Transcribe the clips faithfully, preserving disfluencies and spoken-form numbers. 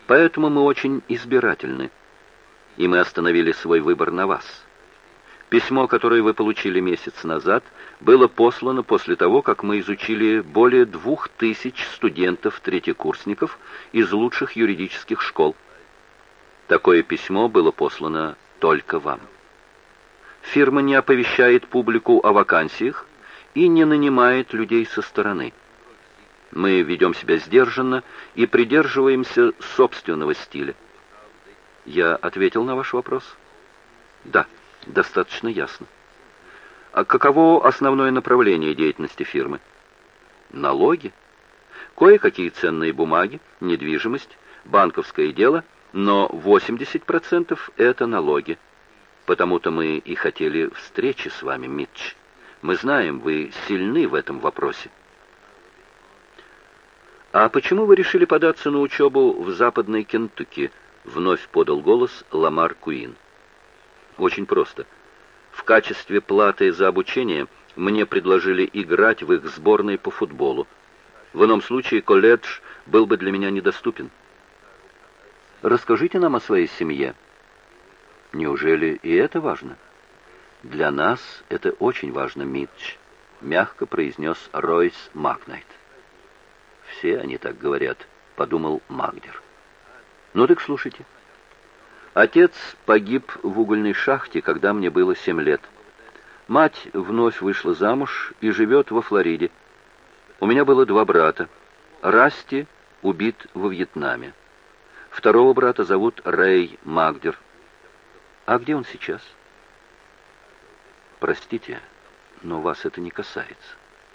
Поэтому мы очень избирательны, и мы остановили свой выбор на вас. Письмо, которое вы получили месяц назад, было послано после того, как мы изучили более двух тысяч студентов-третьекурсников из лучших юридических школ. Такое письмо было послано только вам. Фирма не оповещает публику о вакансиях и не нанимает людей со стороны. Мы ведем себя сдержанно и придерживаемся собственного стиля. Я ответил на ваш вопрос? Да, достаточно ясно. А каково основное направление деятельности фирмы? Налоги. Кое-какие ценные бумаги, недвижимость, банковское дело, но восемьдесят процентов это налоги. Потому-то мы и хотели встречи с вами, Митч. Мы знаем, вы сильны в этом вопросе. «А почему вы решили податься на учебу в Западной Кентукки?» — вновь подал голос Ламар Куин. «Очень просто. В качестве платы за обучение мне предложили играть в их сборной по футболу. В ином случае колледж был бы для меня недоступен». «Расскажите нам о своей семье». «Неужели и это важно?» «Для нас это очень важно, Митч», — мягко произнес Ройс Макнайт. «Все они так говорят», — подумал Магдер. «Ну так слушайте. Отец погиб в угольной шахте, когда мне было семь лет. Мать вновь вышла замуж и живет во Флориде. У меня было два брата. Расти убит во Вьетнаме. Второго брата зовут Рэй Магдер. А где он сейчас?» «Простите, но вас это не касается».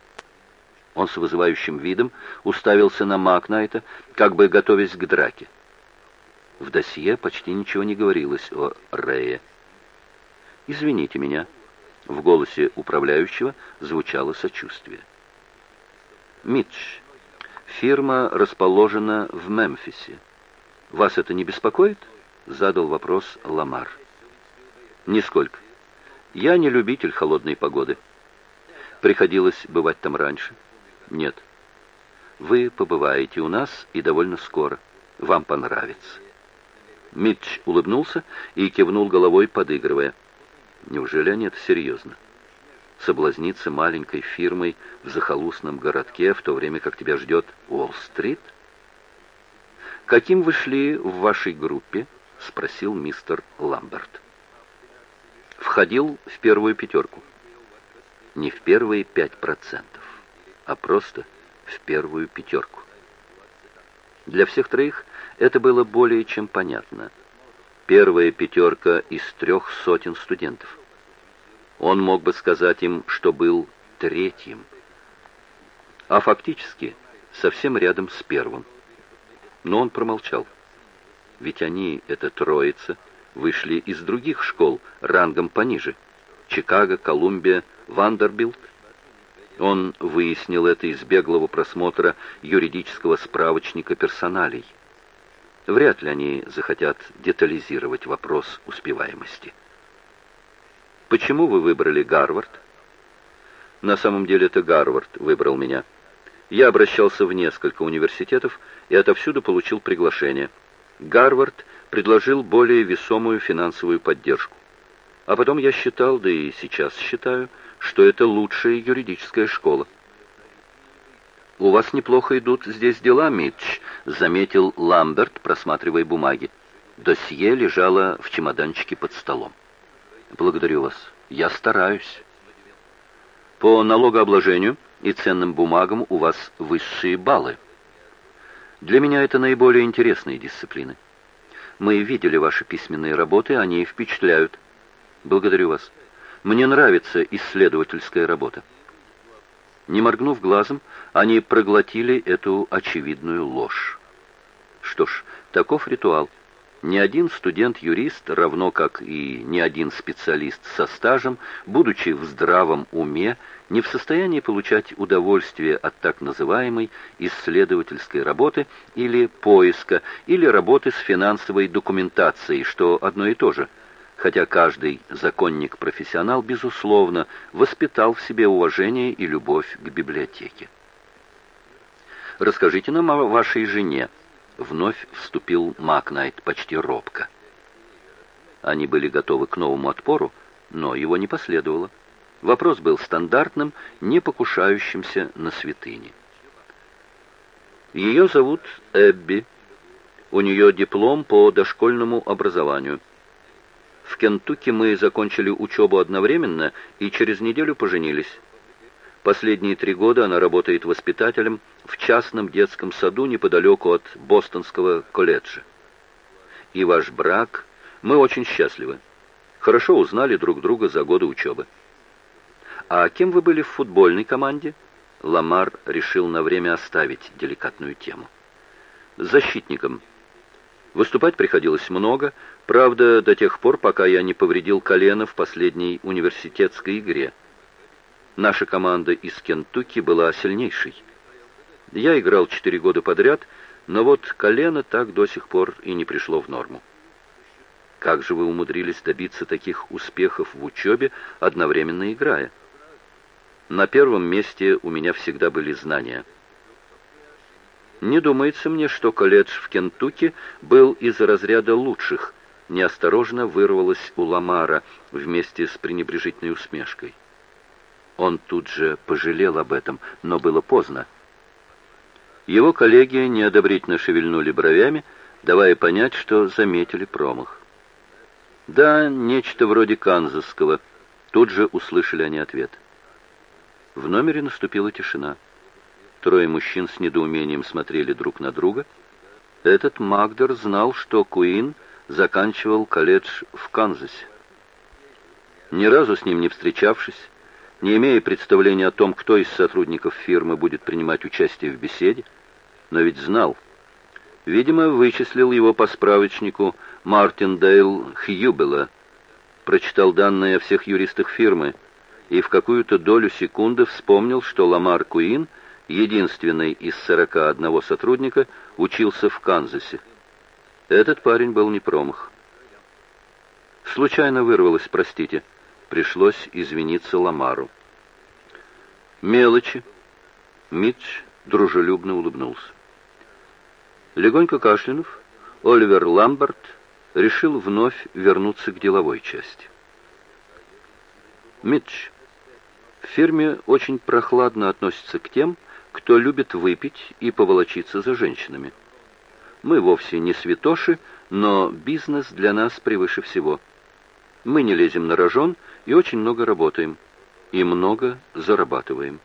Он с вызывающим видом уставился на Макнайта, как бы готовясь к драке. В досье почти ничего не говорилось о Рэе. «Извините меня», — в голосе управляющего звучало сочувствие. «Митч, фирма расположена в Мемфисе. Вас это не беспокоит?» — задал вопрос Ламар. «Нисколько. Я не любитель холодной погоды. Приходилось бывать там раньше». «Нет. Вы побываете у нас и довольно скоро. Вам понравится». Митч улыбнулся и кивнул головой, подыгрывая. «Неужели они это серьезно? Соблазниться маленькой фирмой в захолустном городке, в то время как тебя ждет Уолл-стрит?» «Каким вы шли в вашей группе?» — спросил мистер Ламберт. «Входил в первую пятерку». «Не в первые пять процентов. А просто в первую пятерку». Для всех троих это было более чем понятно. Первая пятерка из трех сотен студентов. Он мог бы сказать им, что был третьим, а фактически совсем рядом с первым. Но он промолчал. Ведь они, эта троица, вышли из других школ рангом пониже. Чикаго, Колумбия, Вандербилт. Он выяснил это из беглого просмотра юридического справочника персоналей. Вряд ли они захотят детализировать вопрос успеваемости. «Почему вы выбрали Гарвард?» «На самом деле это Гарвард выбрал меня. Я обращался в несколько университетов и отовсюду получил приглашение. Гарвард предложил более весомую финансовую поддержку. А потом я считал, да и сейчас считаю, что это лучшая юридическая школа». «У вас неплохо идут здесь дела, Митч», — заметил Ламберт, просматривая бумаги. Досье лежало в чемоданчике под столом. «Благодарю вас. Я стараюсь». «По налогообложению и ценным бумагам у вас высшие баллы. Для меня это наиболее интересные дисциплины. Мы видели ваши письменные работы, они впечатляют. Благодарю вас. Мне нравится исследовательская работа». Не моргнув глазом, они проглотили эту очевидную ложь. Что ж, таков ритуал. Ни один студент-юрист, равно как и ни один специалист со стажем, будучи в здравом уме, не в состоянии получать удовольствие от так называемой исследовательской работы или поиска, или работы с финансовой документацией, что одно и то же, хотя каждый законник-профессионал, безусловно, воспитал в себе уважение и любовь к библиотеке. «Расскажите нам о вашей жене», Вновь вступил Макнайт почти робко. Они были готовы к новому отпору, но его не последовало. Вопрос был стандартным, не покушающимся на святыни. Ее зовут Эбби. У нее диплом по дошкольному образованию. В Кентукки мы закончили учебу одновременно и через неделю поженились. Последние три года она работает воспитателем в частном детском саду неподалеку от Бостонского колледжа. И ваш брак, мы очень счастливы. Хорошо узнали друг друга за годы учебы. А кем вы были в футбольной команде? Ламар решил на время оставить деликатную тему. Защитником. Выступать приходилось много, правда, до тех пор, пока я не повредил колено в последней университетской игре. Наша команда из Кентукки была сильнейшей. Я играл четыре года подряд, но вот колено так до сих пор и не пришло в норму. Как же вы умудрились добиться таких успехов в учебе, одновременно играя? На первом месте у меня всегда были знания. Не думается мне, что колледж в Кентукки был из разряда лучших, неосторожно вырвалось у Ламара вместе с пренебрежительной усмешкой. Он тут же пожалел об этом, но было поздно. Его коллеги неодобрительно шевельнули бровями, давая понять, что заметили промах. «Да, нечто вроде канзасского», — тут же услышали они ответ. В номере наступила тишина. Трое мужчин с недоумением смотрели друг на друга. Этот Магдер знал, что Куин заканчивал колледж в Канзасе. Ни разу с ним не встречавшись, не имея представления о том, кто из сотрудников фирмы будет принимать участие в беседе, но ведь знал. Видимо, вычислил его по справочнику Мартиндейл Хьюбела, прочитал данные о всех юристах фирмы и в какую-то долю секунды вспомнил, что Ламар Куин, единственный из сорока одного сотрудника, учился в Канзасе. Этот парень был не промах. Случайно вырвалось, простите. Пришлось извиниться Ламару. Мелочи. Митч дружелюбно улыбнулся. Легонько кашлянув, Оливер Ламберт решил вновь вернуться к деловой части. Митч, в фирме очень прохладно относятся к тем, кто любит выпить и поволочиться за женщинами. Мы вовсе не святоши, но бизнес для нас превыше всего. Мы не лезем на рожон и очень много работаем. И много зарабатываем.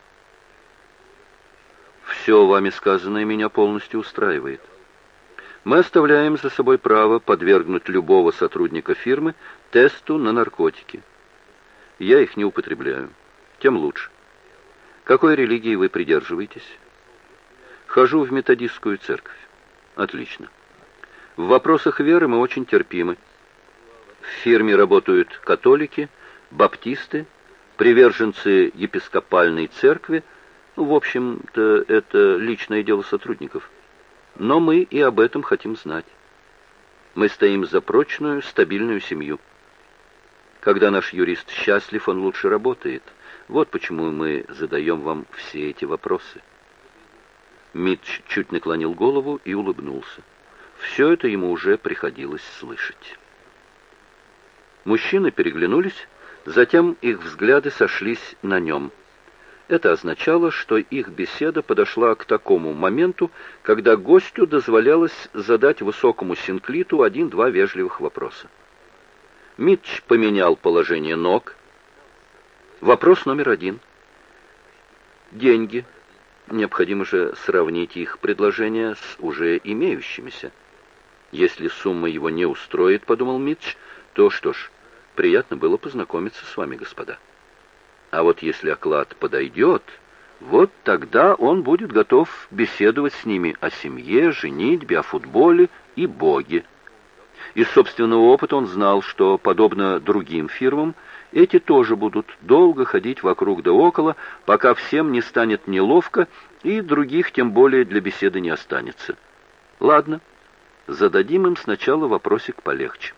Все вами сказанное меня полностью устраивает. Мы оставляем за собой право подвергнуть любого сотрудника фирмы тесту на наркотики. Я их не употребляю. Тем лучше. Какой религии вы придерживаетесь? Хожу в методистскую церковь. Отлично. В вопросах веры мы очень терпимы. В фирме работают католики, баптисты, приверженцы епископальной церкви. В общем-то, это личное дело сотрудников. Но мы и об этом хотим знать. Мы стоим за прочную, стабильную семью. Когда наш юрист счастлив, он лучше работает. Вот почему мы задаем вам все эти вопросы. Митч чуть наклонил голову и улыбнулся. Все это ему уже приходилось слышать. Мужчины переглянулись, затем их взгляды сошлись на нем. Это означало, что их беседа подошла к такому моменту, когда гостю дозволялось задать высокому Синклиту один-два вежливых вопроса. Митч поменял положение ног. Вопрос номер один. Деньги. Необходимо же сравнить их предложения с уже имеющимися. Если сумма его не устроит, подумал Митч, то что ж, приятно было познакомиться с вами, господа. А вот если оклад подойдет, вот тогда он будет готов беседовать с ними о семье, женитьбе, о футболе и Боге. Из собственного опыта он знал, что, подобно другим фирмам, эти тоже будут долго ходить вокруг да около, пока всем не станет неловко, и других тем более для беседы не останется. Ладно, зададим им сначала вопросик полегче.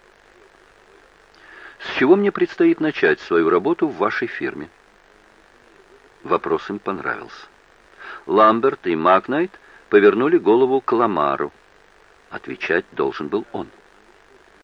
С чего мне предстоит начать свою работу в вашей фирме? Вопрос им понравился. Ламберт и Макнайт повернули голову к Ламару. Отвечать должен был он.